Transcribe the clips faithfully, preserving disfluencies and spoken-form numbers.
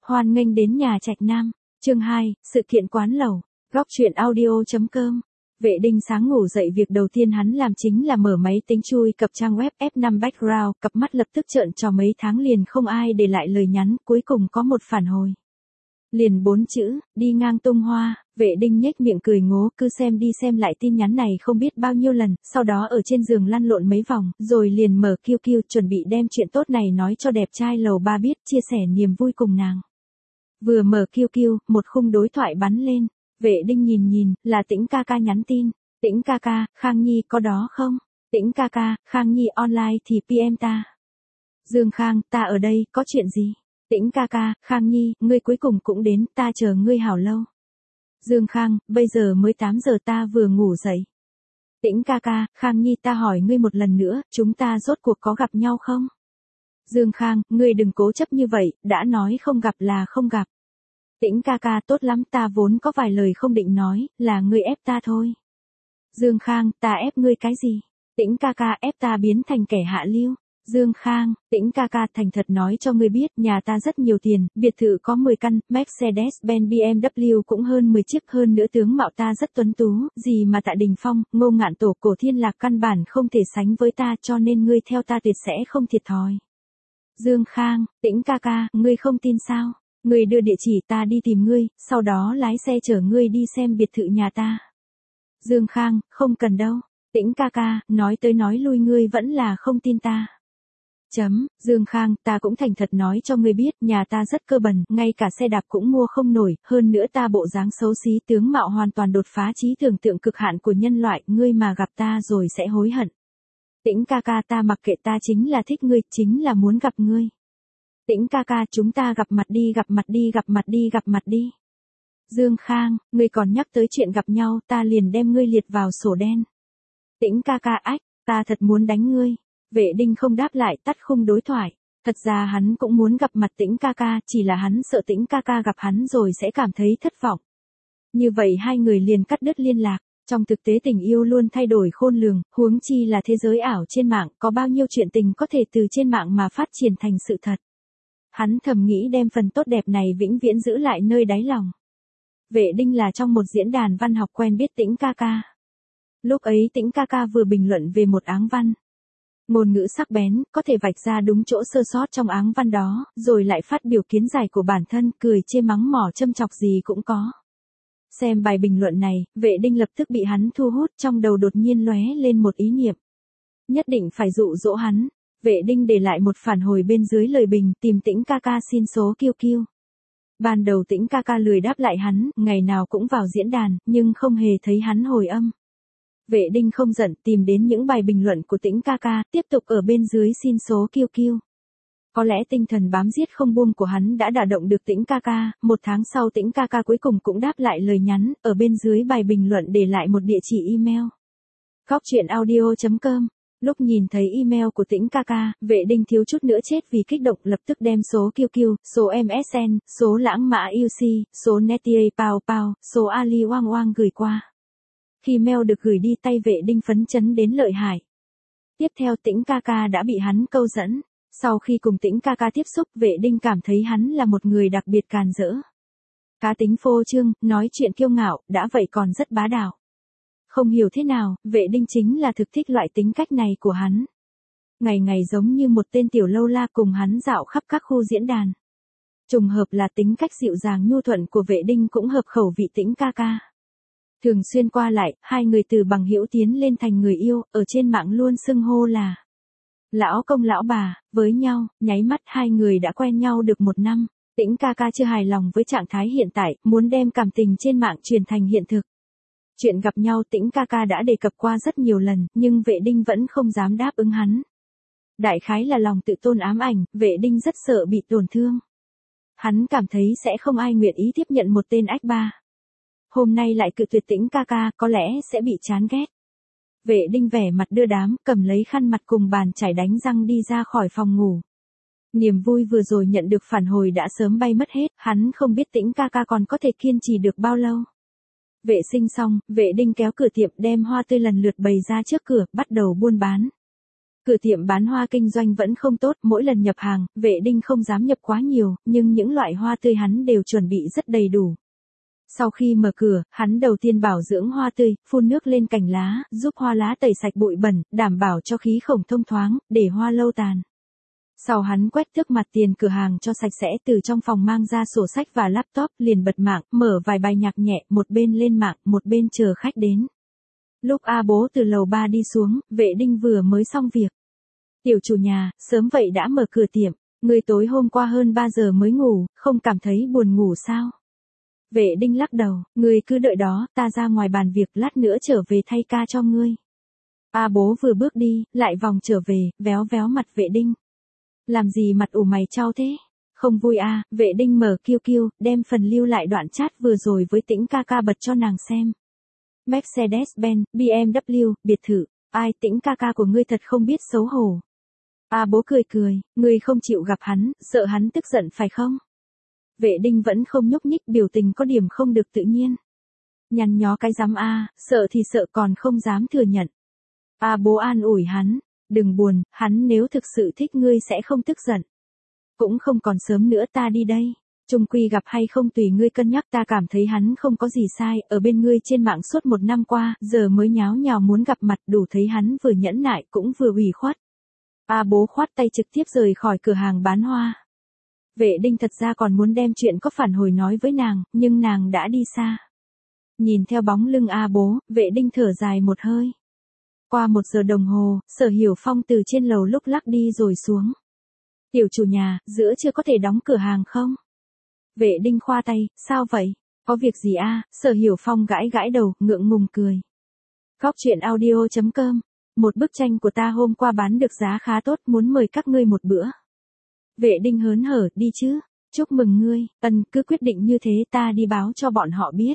Hoan nghênh đến nhà Trạch Nam. Chương hai, sự kiện quán lẩu. Góc truyện audio.com. Vệ Đinh sáng ngủ dậy việc đầu tiên hắn làm chính là mở máy tính chui cập trang web ép năm background, cặp mắt lập tức trợn tròn mấy tháng liền không ai để lại lời nhắn, cuối cùng có một phản hồi. Liền bốn chữ, đi ngang tung hoa. Vệ Đinh nhếch miệng cười ngố, cứ xem đi xem lại tin nhắn này không biết bao nhiêu lần, sau đó ở trên giường lăn lộn mấy vòng, rồi liền mở quy quy chuẩn bị đem chuyện tốt này nói cho đẹp trai lầu ba biết, chia sẻ niềm vui cùng nàng. Vừa mở quy quy, một khung đối thoại bắn lên. Vệ Đinh nhìn nhìn, là Tĩnh ca ca nhắn tin. Tĩnh ca ca, Khang Nhi có đó không? Tĩnh ca ca, Khang Nhi online thì pê em ta. Dương Khang, ta ở đây, có chuyện gì? Tĩnh ca ca, Khang Nhi, ngươi cuối cùng cũng đến, ta chờ ngươi hảo lâu. Dương Khang, bây giờ mới tám giờ ta vừa ngủ dậy. Tĩnh ca ca, Khang Nhi ta hỏi ngươi một lần nữa, chúng ta rốt cuộc có gặp nhau không? Dương Khang, ngươi đừng cố chấp như vậy, đã nói không gặp là không gặp. Tĩnh ca ca tốt lắm, ta vốn có vài lời không định nói, là ngươi ép ta thôi. Dương Khang, ta ép ngươi cái gì? Tĩnh ca ca ép ta biến thành kẻ hạ lưu. Dương Khang, Tĩnh ca ca thành thật nói cho ngươi biết, nhà ta rất nhiều tiền, biệt thự có mười căn, Mercedes-Benz bê em vê cũng hơn mười chiếc, hơn nữa tướng mạo ta rất tuấn tú, gì mà Tạ Đình Phong, Ngô Ngạn Tổ, Cổ Thiên Lạc căn bản không thể sánh với ta, cho nên ngươi theo ta tuyệt sẽ không thiệt thòi. Dương Khang, Tĩnh ca ca, ngươi không tin sao? Ngươi đưa địa chỉ ta đi tìm ngươi, sau đó lái xe chở ngươi đi xem biệt thự nhà ta. Dương Khang, không cần đâu. Tĩnh ca ca, nói tới nói lui ngươi vẫn là không tin ta. Chấm, Dương Khang, ta cũng thành thật nói cho ngươi biết, nhà ta rất cơ bần, ngay cả xe đạp cũng mua không nổi, hơn nữa ta bộ dáng xấu xí, tướng mạo hoàn toàn đột phá trí tưởng tượng cực hạn của nhân loại, ngươi mà gặp ta rồi sẽ hối hận. Tĩnh ca ca, ta mặc kệ, ta chính là thích ngươi, chính là muốn gặp ngươi. Tĩnh ca ca, chúng ta gặp mặt đi, gặp mặt đi, gặp mặt đi, gặp mặt đi. Dương Khang, ngươi còn nhắc tới chuyện gặp nhau, ta liền đem ngươi liệt vào sổ đen. Tĩnh ca ca, ách, ta thật muốn đánh ngươi. Vệ Đinh không đáp lại, tắt khung đối thoại. Thật ra hắn cũng muốn gặp mặt Tĩnh ca ca, chỉ là hắn sợ Tĩnh ca ca gặp hắn rồi sẽ cảm thấy thất vọng. Như vậy hai người liền cắt đứt liên lạc. Trong thực tế tình yêu luôn thay đổi khôn lường, huống chi là thế giới ảo trên mạng, có bao nhiêu chuyện tình có thể từ trên mạng mà phát triển thành sự thật. Hắn thầm nghĩ đem phần tốt đẹp này vĩnh viễn giữ lại nơi đáy lòng. Vệ Đinh là trong một diễn đàn văn học quen biết Tĩnh ca ca. Lúc ấy Tĩnh ca ca vừa bình luận về một áng văn. Ngôn ngữ sắc bén, có thể vạch ra đúng chỗ sơ sót trong áng văn đó, rồi lại phát biểu kiến giải của bản thân, cười chê mắng mỏ châm chọc gì cũng có. Xem bài bình luận này, Vệ Đinh lập tức bị hắn thu hút, trong đầu đột nhiên lóe lên một ý niệm. Nhất định phải dụ dỗ hắn. Vệ Đinh để lại một phản hồi bên dưới lời bình, tìm Tĩnh ca ca xin số kiu kiu. Ban đầu Tĩnh ca ca lười đáp lại hắn, ngày nào cũng vào diễn đàn, nhưng không hề thấy hắn hồi âm. Vệ Đinh không giận, tìm đến những bài bình luận của Tĩnh ca ca, tiếp tục ở bên dưới xin số kiu kiu. Có lẽ tinh thần bám giết không buông của hắn đã đả động được Tĩnh ca ca, một tháng sau Tĩnh ca ca cuối cùng cũng đáp lại lời nhắn, ở bên dưới bài bình luận để lại một địa chỉ email. Góc truyện audio.com. Lúc nhìn thấy email của Tĩnh ca ca, Vệ Đinh thiếu chút nữa chết vì kích động, lập tức đem số kiu kiu, số em ét en, số lãng mã u xê, số Netie Pao Pao, số Ali Wang Wang gửi qua. Khi mail được gửi đi tay Vệ Đinh phấn chấn đến lợi hại. Tiếp theo Tĩnh ca ca đã bị hắn câu dẫn. Sau khi cùng Tĩnh ca ca tiếp xúc, Vệ Đinh cảm thấy hắn là một người đặc biệt càn rỡ. Cá tính phô trương, nói chuyện kiêu ngạo, đã vậy còn rất bá đạo. Không hiểu thế nào, Vệ Đinh chính là thực thích loại tính cách này của hắn. Ngày ngày giống như một tên tiểu lâu la cùng hắn dạo khắp các khu diễn đàn. Trùng hợp là tính cách dịu dàng nhu thuận của Vệ Đinh cũng hợp khẩu vị Tĩnh ca ca. Thường xuyên qua lại, hai người từ bằng hữu tiến lên thành người yêu, ở trên mạng luôn xưng hô là lão công lão bà, với nhau, nháy mắt hai người đã quen nhau được một năm. Tĩnh ca ca chưa hài lòng với trạng thái hiện tại, muốn đem cảm tình trên mạng truyền thành hiện thực. Chuyện gặp nhau Tĩnh ca ca đã đề cập qua rất nhiều lần, nhưng Vệ Đinh vẫn không dám đáp ứng hắn. Đại khái là lòng tự tôn ám ảnh, Vệ Đinh rất sợ bị tổn thương. Hắn cảm thấy sẽ không ai nguyện ý tiếp nhận một tên ách ba. Hôm nay lại cự tuyệt Tĩnh ca ca, có lẽ sẽ bị chán ghét. Vệ Đinh vẻ mặt đưa đám, cầm lấy khăn mặt cùng bàn chải đánh răng đi ra khỏi phòng ngủ. Niềm vui vừa rồi nhận được phản hồi đã sớm bay mất hết, hắn không biết Tĩnh ca ca còn có thể kiên trì được bao lâu. Vệ sinh xong, Vệ Đinh kéo cửa tiệm đem hoa tươi lần lượt bày ra trước cửa, bắt đầu buôn bán. Cửa tiệm bán hoa kinh doanh vẫn không tốt, mỗi lần nhập hàng, Vệ Đinh không dám nhập quá nhiều, nhưng những loại hoa tươi hắn đều chuẩn bị rất đầy đủ. Sau khi mở cửa, hắn đầu tiên bảo dưỡng hoa tươi, phun nước lên cành lá, giúp hoa lá tẩy sạch bụi bẩn, đảm bảo cho khí khổng thông thoáng, để hoa lâu tàn. Sau hắn quét thước mặt tiền cửa hàng cho sạch sẽ, từ trong phòng mang ra sổ sách và laptop, liền bật mạng, mở vài bài nhạc nhẹ, một bên lên mạng, một bên chờ khách đến. Lúc A Bố từ lầu ba đi xuống, Vệ Đinh vừa mới xong việc. Tiểu chủ nhà, sớm vậy đã mở cửa tiệm, người tối hôm qua hơn ba giờ mới ngủ, không cảm thấy buồn ngủ sao? Vệ Đinh lắc đầu, ngươi cứ đợi đó, ta ra ngoài bàn việc, lát nữa trở về thay ca cho ngươi. A Bố vừa bước đi, lại vòng trở về, véo véo mặt Vệ Đinh. Làm gì mặt ủ mày chau thế? Không vui à? Vệ Đinh mở kiu kiu, đem phần lưu lại đoạn chat vừa rồi với Tĩnh ca ca bật cho nàng xem. Mercedes-Benz, bê em vê kép, biệt thự, ai Tĩnh ca ca của ngươi thật không biết xấu hổ. A Bố cười cười, ngươi không chịu gặp hắn, sợ hắn tức giận phải không? Vệ Đinh vẫn không nhúc nhích, biểu tình có điểm không được tự nhiên. Nhăn nhó cái dám a, sợ thì sợ còn không dám thừa nhận. A Bố an ủi hắn, đừng buồn, hắn nếu thực sự thích ngươi sẽ không tức giận. Cũng không còn sớm nữa, ta đi đây. Chung quy gặp hay không tùy ngươi cân nhắc, ta cảm thấy hắn không có gì sai, ở bên ngươi trên mạng suốt một năm qua, giờ mới nháo nhào muốn gặp mặt, đủ thấy hắn vừa nhẫn nại cũng vừa ủy khuất. A Bố khoát tay trực tiếp rời khỏi cửa hàng bán hoa. Vệ Đinh thật ra còn muốn đem chuyện có phản hồi nói với nàng, nhưng nàng đã đi xa. Nhìn theo bóng lưng A Bố, Vệ Đinh thở dài một hơi. Qua một giờ đồng hồ, Sở Hiểu Phong từ trên lầu lúc lắc đi rồi xuống. Tiểu chủ nhà, giữa chưa có thể đóng cửa hàng không? Vệ Đinh khoa tay, sao vậy? Có việc gì a? Sở Hiểu Phong gãi gãi đầu, ngượng ngùng cười. Góc truyện audio chấm com. Một bức tranh của ta hôm qua bán được giá khá tốt, muốn mời các ngươi một bữa. Vệ Đinh hớn hở, đi chứ, chúc mừng ngươi, ân cứ quyết định như thế, ta đi báo cho bọn họ biết.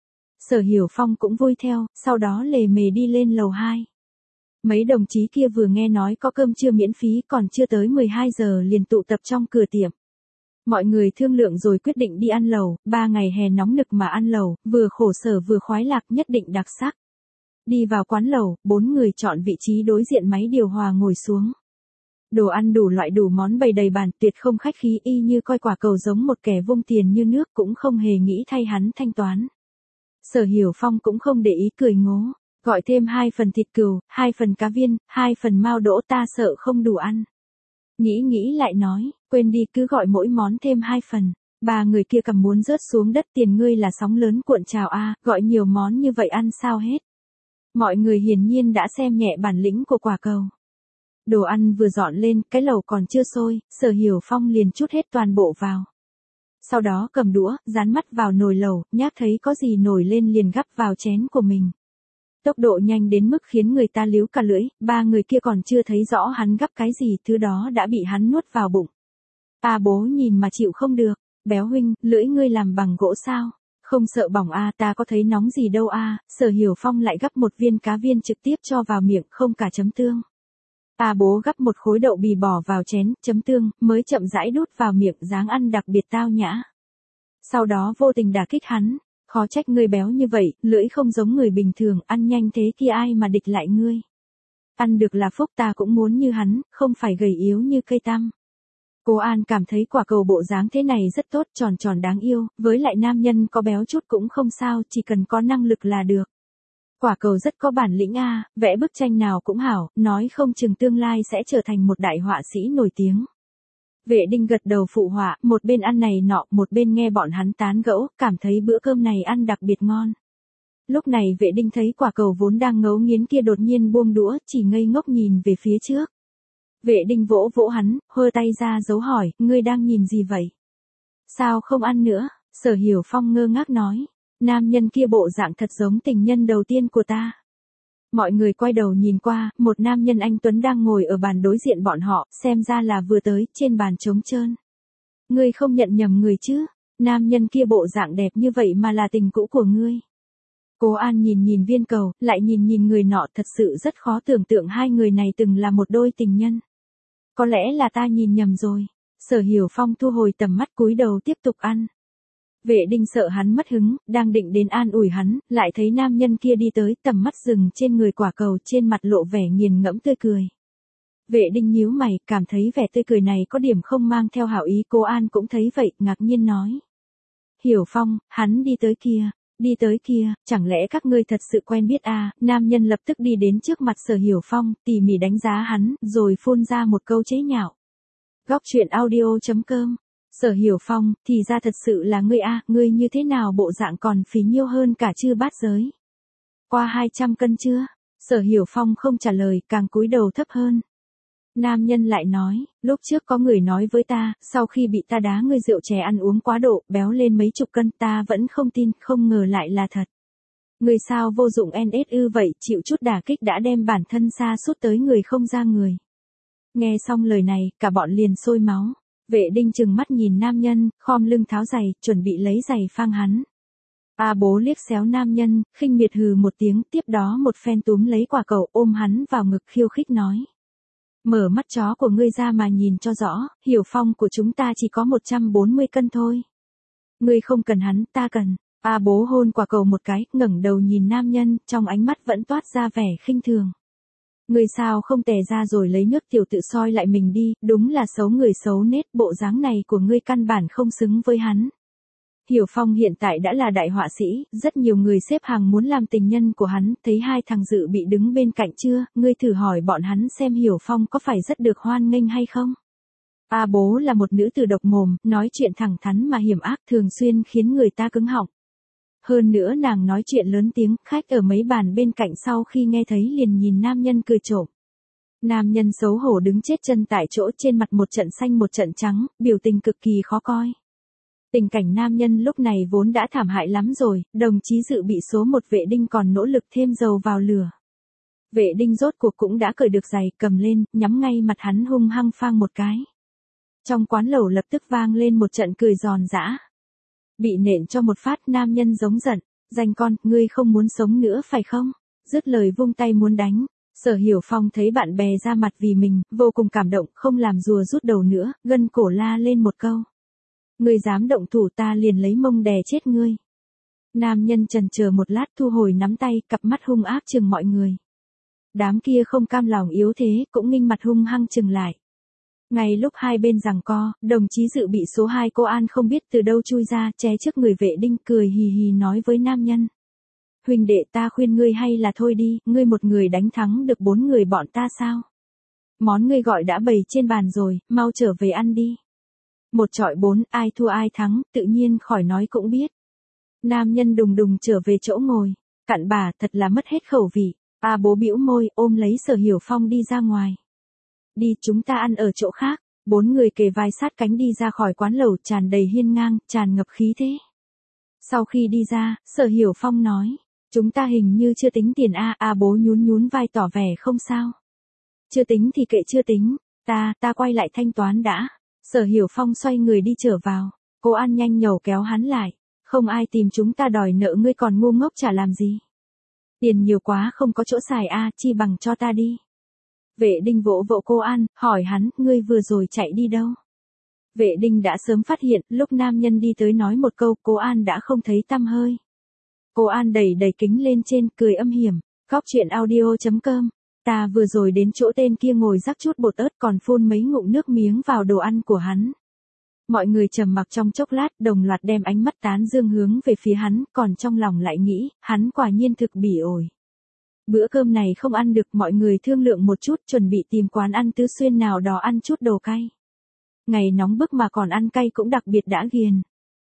Sở Hiểu Phong cũng vui theo, sau đó lề mề đi lên lầu hai. Mấy đồng chí kia vừa nghe nói có cơm trưa miễn phí, còn chưa tới mười hai giờ liền tụ tập trong cửa tiệm. Mọi người thương lượng rồi quyết định đi ăn lẩu, ba ngày hè nóng nực mà ăn lẩu, vừa khổ sở vừa khoái lạc, nhất định đặc sắc. Đi vào quán lẩu, bốn người chọn vị trí đối diện máy điều hòa ngồi xuống. Đồ ăn đủ loại đủ món bày đầy bàn, tuyệt không khách khí, y như coi Quả Cầu giống một kẻ vung tiền như nước, cũng không hề nghĩ thay hắn thanh toán. Sở Hiểu Phong cũng không để ý, cười ngố, gọi thêm hai phần thịt cừu, hai phần cá viên, hai phần mao đỗ, ta sợ không đủ ăn. Nghĩ nghĩ lại nói, quên đi, cứ gọi mỗi món thêm hai phần. Ba người kia cầm muốn rớt xuống đất, tiền ngươi là sóng lớn cuộn trào a, gọi nhiều món như vậy ăn sao hết. Mọi người hiển nhiên đã xem nhẹ bản lĩnh của Quả Cầu. Đồ ăn vừa dọn lên, cái lẩu còn chưa sôi, Sở Hiểu Phong liền trút hết toàn bộ vào. Sau đó cầm đũa, dán mắt vào nồi lẩu, nhác thấy có gì nổi lên liền gắp vào chén của mình. Tốc độ nhanh đến mức khiến người ta líu cả lưỡi, ba người kia còn chưa thấy rõ hắn gắp cái gì, thứ đó đã bị hắn nuốt vào bụng. A Bố nhìn mà chịu không được, béo huynh, lưỡi ngươi làm bằng gỗ sao? Không sợ bỏng a, ta có thấy nóng gì đâu a. Sở Hiểu Phong lại gắp một viên cá viên trực tiếp cho vào miệng, không cả chấm tương. A Bố gắp một khối đậu bì bỏ vào chén, chấm tương, mới chậm rãi đút vào miệng, dáng ăn đặc biệt tao nhã. Sau đó vô tình đả kích hắn, khó trách ngươi béo như vậy, lưỡi không giống người bình thường, ăn nhanh thế kia ai mà địch lại ngươi. Ăn được là phúc, ta cũng muốn như hắn, không phải gầy yếu như cây tăm. Cô An cảm thấy Quả Cầu bộ dáng thế này rất tốt, tròn tròn đáng yêu, với lại nam nhân có béo chút cũng không sao, chỉ cần có năng lực là được. Quả Cầu rất có bản lĩnh a, vẽ bức tranh nào cũng hảo, nói không chừng tương lai sẽ trở thành một đại họa sĩ nổi tiếng. Vệ Đinh gật đầu phụ họa, một bên ăn này nọ, một bên nghe bọn hắn tán gẫu, cảm thấy bữa cơm này ăn đặc biệt ngon. Lúc này Vệ Đinh thấy Quả Cầu vốn đang ngấu nghiến kia đột nhiên buông đũa, chỉ ngây ngốc nhìn về phía trước. Vệ Đinh vỗ vỗ hắn, hơ tay ra dấu hỏi, ngươi đang nhìn gì vậy? Sao không ăn nữa? Sở Hiểu Phong ngơ ngác nói, nam nhân kia bộ dạng thật giống tình nhân đầu tiên của ta. Mọi người quay đầu nhìn qua, một nam nhân anh tuấn đang ngồi ở bàn đối diện bọn họ, xem ra là vừa tới, trên bàn trống trơn. Ngươi không nhận nhầm người chứ? Nam nhân kia bộ dạng đẹp như vậy mà là tình cũ của ngươi. Cô An nhìn nhìn Viên Cầu, lại nhìn nhìn người nọ, thật sự rất khó tưởng tượng hai người này từng là một đôi tình nhân. Có lẽ là ta nhìn nhầm rồi. Sở Hiểu Phong thu hồi tầm mắt, cúi đầu tiếp tục ăn. Vệ Đinh sợ hắn mất hứng, đang định đến an ủi hắn, lại thấy nam nhân kia đi tới, tầm mắt dừng trên người Quả Cầu, trên mặt lộ vẻ nghiền ngẫm tươi cười. Vệ Đinh nhíu mày, cảm thấy vẻ tươi cười này có điểm không mang theo hảo ý. Cô An cũng thấy vậy, ngạc nhiên nói. Hiểu Phong, hắn đi tới kia, đi tới kia, chẳng lẽ các ngươi thật sự quen biết à? Nam nhân lập tức đi đến trước mặt Sở Hiểu Phong, tỉ mỉ đánh giá hắn, rồi phun ra một câu chế nhạo. Góc truyện audio chấm com. Sở Hiểu Phong, thì ra thật sự là ngươi a, à, ngươi như thế nào bộ dạng còn phì nhiêu hơn cả chư bát giới. Qua hai trăm cân chưa? Sở Hiểu Phong không trả lời, càng cúi đầu thấp hơn. Nam nhân lại nói, lúc trước có người nói với ta, sau khi bị ta đá ngươi rượu chè ăn uống quá độ, béo lên mấy chục cân, ta vẫn không tin, không ngờ lại là thật. Người sao vô dụng en ét ư vậy, chịu chút đả kích đã đem bản thân sa sút tới người không ra người. Nghe xong lời này, cả bọn liền sôi máu. Vệ Đinh chừng mắt nhìn nam nhân, khom lưng tháo giày, chuẩn bị lấy giày phang hắn. A Bố liếc xéo nam nhân, khinh miệt hừ một tiếng, tiếp đó một phen túm lấy quả cầu ôm hắn vào ngực khiêu khích nói. Mở mắt chó của ngươi ra mà nhìn cho rõ, Hiểu Phong của chúng ta chỉ có một trăm bốn mươi cân thôi. Ngươi không cần hắn, ta cần. A Bố hôn quả cầu một cái, ngẩng đầu nhìn nam nhân, trong ánh mắt vẫn toát ra vẻ khinh thường. Ngươi sao không tè ra rồi lấy nước tiểu tự soi lại mình đi, đúng là xấu người xấu nết, bộ dáng này của ngươi căn bản không xứng với hắn. Hiểu Phong hiện tại đã là đại họa sĩ, rất nhiều người xếp hàng muốn làm tình nhân của hắn, thấy hai thằng dự bị đứng bên cạnh chưa, ngươi thử hỏi bọn hắn xem Hiểu Phong có phải rất được hoan nghênh hay không. A Bố là một nữ tử độc mồm, nói chuyện thẳng thắn mà hiểm ác, thường xuyên khiến người ta cứng họng. Hơn nữa nàng nói chuyện lớn tiếng, khách ở mấy bàn bên cạnh sau khi nghe thấy liền nhìn nam nhân cười trộm. Nam nhân xấu hổ đứng chết chân tại chỗ, trên mặt một trận xanh một trận trắng, biểu tình cực kỳ khó coi. Tình cảnh nam nhân lúc này vốn đã thảm hại lắm rồi, đồng chí dự bị số một Vệ Đinh còn nỗ lực thêm dầu vào lửa. Vệ Đinh rốt cuộc cũng đã cởi được giày, cầm lên, nhắm ngay mặt hắn hung hăng phang một cái. Trong quán lẩu lập tức vang lên một trận cười giòn giã. Bị nện cho một phát, nam nhân giống giận, danh con, ngươi không muốn sống nữa phải không? Dứt lời vung tay muốn đánh. Sở Hiểu Phong thấy bạn bè ra mặt vì mình, vô cùng cảm động, không làm rùa rút đầu nữa, gân cổ la lên một câu. Ngươi dám động thủ ta liền lấy mông đè chết ngươi. Nam nhân chần chờ một lát thu hồi nắm tay, cặp mắt hung ác chừng mọi người. Đám kia không cam lòng yếu thế, cũng nghinh mặt hung hăng chừng lại. Ngay lúc hai bên giằng co, đồng chí dự bị số hai cô An không biết từ đâu chui ra, ché trước người Vệ Đinh, cười hì hì nói với nam nhân. Huynh đệ, ta khuyên ngươi hay là thôi đi, ngươi một người đánh thắng được bốn người bọn ta sao? Món ngươi gọi đã bày trên bàn rồi, mau trở về ăn đi. Một chọi bốn, ai thua ai thắng, tự nhiên khỏi nói cũng biết. Nam nhân đùng đùng trở về chỗ ngồi. Cặn bà, thật là mất hết khẩu vị. A Bố bĩu môi, ôm lấy Sở Hiểu Phong đi ra ngoài. Đi, chúng ta ăn ở chỗ khác. Bốn người kề vai sát cánh đi ra khỏi quán lẩu, tràn đầy hiên ngang, tràn ngập khí thế. Sau khi đi ra, Sở Hiểu Phong nói. Chúng ta hình như chưa tính tiền a. A Bố nhún nhún vai tỏ vẻ không sao. Chưa tính thì kệ chưa tính. Ta, ta quay lại thanh toán đã. Sở Hiểu Phong xoay người đi trở vào. Cô An nhanh nhẩu kéo hắn lại. Không ai tìm chúng ta đòi nợ ngươi còn ngu ngốc trả làm gì. Tiền nhiều quá không có chỗ xài a, chi bằng cho ta đi. Vệ Đinh vỗ vỗ cô An, hỏi hắn, ngươi vừa rồi chạy đi đâu? Vệ Đinh đã sớm phát hiện, lúc nam nhân đi tới nói một câu, cô An đã không thấy tăm hơi. Cô An đẩy đẩy kính lên trên, cười âm hiểm. Góc truyện audio chấm com. Ta vừa rồi đến chỗ tên kia ngồi rắc chút bột ớt còn phun mấy ngụm nước miếng vào đồ ăn của hắn. Mọi người trầm mặc trong chốc lát, đồng loạt đem ánh mắt tán dương hướng về phía hắn, còn trong lòng lại nghĩ, hắn quả nhiên thực bỉ ổi. Bữa cơm này không ăn được, mọi người thương lượng một chút, chuẩn bị tìm quán ăn Tứ Xuyên nào đó ăn chút đồ cay. Ngày nóng bức mà còn ăn cay cũng đặc biệt đã ghiền.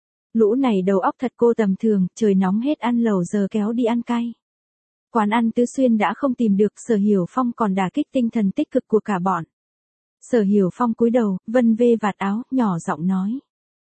Lũ này đầu óc thật cô tầm thường, trời nóng hết ăn lẩu giờ kéo đi ăn cay. Quán ăn Tứ Xuyên đã không tìm được, Sở Hiểu Phong còn đả kích tinh thần tích cực của cả bọn. Sở Hiểu Phong cúi đầu, vân vê vạt áo, nhỏ giọng nói.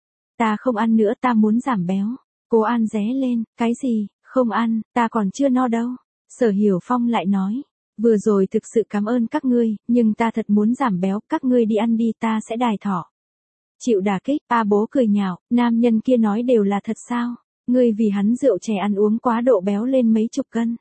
Ta không ăn nữa, ta muốn giảm béo. Cô An ré lên, cái gì, không ăn, ta còn chưa no đâu. Sở Hiểu Phong lại nói. Vừa rồi thực sự cảm ơn các ngươi, nhưng ta thật muốn giảm béo, các ngươi đi ăn đi, ta sẽ đài thọ. Chịu đả kích, A Bố cười nhạo, nam nhân kia nói đều là thật sao? Ngươi vì hắn rượu chè ăn uống quá độ béo lên mấy chục cân.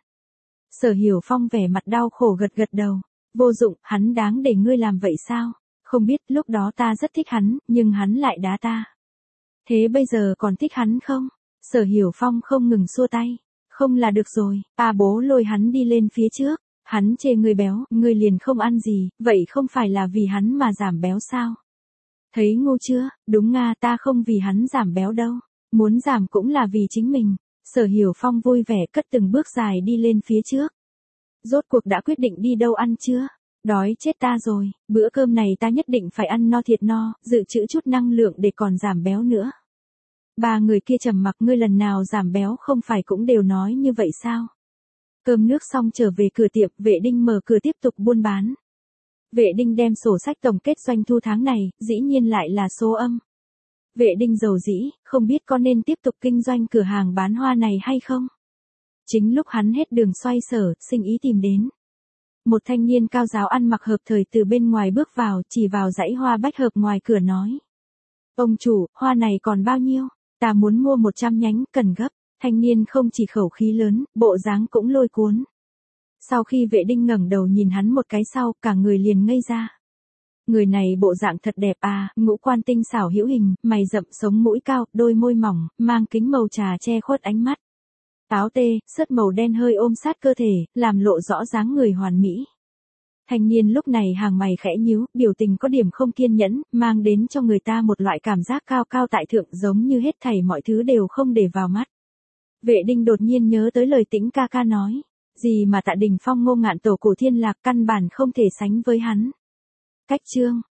Sở Hiểu Phong vẻ mặt đau khổ gật gật đầu. Vô dụng, hắn đáng để ngươi làm vậy sao? Không biết, lúc đó ta rất thích hắn, nhưng hắn lại đá ta. Thế bây giờ còn thích hắn không? Sở Hiểu Phong không ngừng xua tay. Không là được rồi, A Bố lôi hắn đi lên phía trước. Hắn chê ngươi béo, ngươi liền không ăn gì, vậy không phải là vì hắn mà giảm béo sao? Thấy ngu chưa, đúng nga ta không vì hắn giảm béo đâu, muốn giảm cũng là vì chính mình. Sở Hiểu Phong vui vẻ cất từng bước dài đi lên phía trước. Rốt cuộc đã quyết định đi đâu ăn chưa? Đói chết ta rồi, bữa cơm này ta nhất định phải ăn no thiệt no, dự trữ chút năng lượng để còn giảm béo nữa. Ba người kia trầm mặc, ngươi lần nào giảm béo không phải cũng đều nói như vậy sao? Cơm nước xong trở về cửa tiệm, Vệ Đinh mở cửa tiếp tục buôn bán. Vệ Đinh đem sổ sách tổng kết doanh thu tháng này, dĩ nhiên lại là số âm. Vệ Đinh giàu dĩ, không biết có nên tiếp tục kinh doanh cửa hàng bán hoa này hay không? Chính lúc hắn hết đường xoay sở, sinh ý tìm đến. Một thanh niên cao giáo ăn mặc hợp thời từ bên ngoài bước vào, chỉ vào dãy hoa bách hợp ngoài cửa nói. Ông chủ, hoa này còn bao nhiêu? Ta muốn mua một trăm nhánh, cần gấp. Thanh niên không chỉ khẩu khí lớn, bộ dáng cũng lôi cuốn. Sau khi Vệ Đinh ngẩng đầu nhìn hắn một cái sau, cả người liền ngây ra. Người này bộ dạng thật đẹp à, ngũ quan tinh xảo hữu hình, mày rậm sống mũi cao, đôi môi mỏng, mang kính màu trà che khuất ánh mắt. Áo tê, sớt màu đen hơi ôm sát cơ thể, làm lộ rõ dáng người hoàn mỹ. Thanh niên lúc này hàng mày khẽ nhíu, biểu tình có điểm không kiên nhẫn, mang đến cho người ta một loại cảm giác cao cao tại thượng, giống như hết thảy mọi thứ đều không để vào mắt. Vệ Đinh đột nhiên nhớ tới lời Tĩnh ca ca nói, gì mà Tạ Đình Phong Ngô Ngạn tổ cổ thiên lạc căn bản không thể sánh với hắn. Cách chương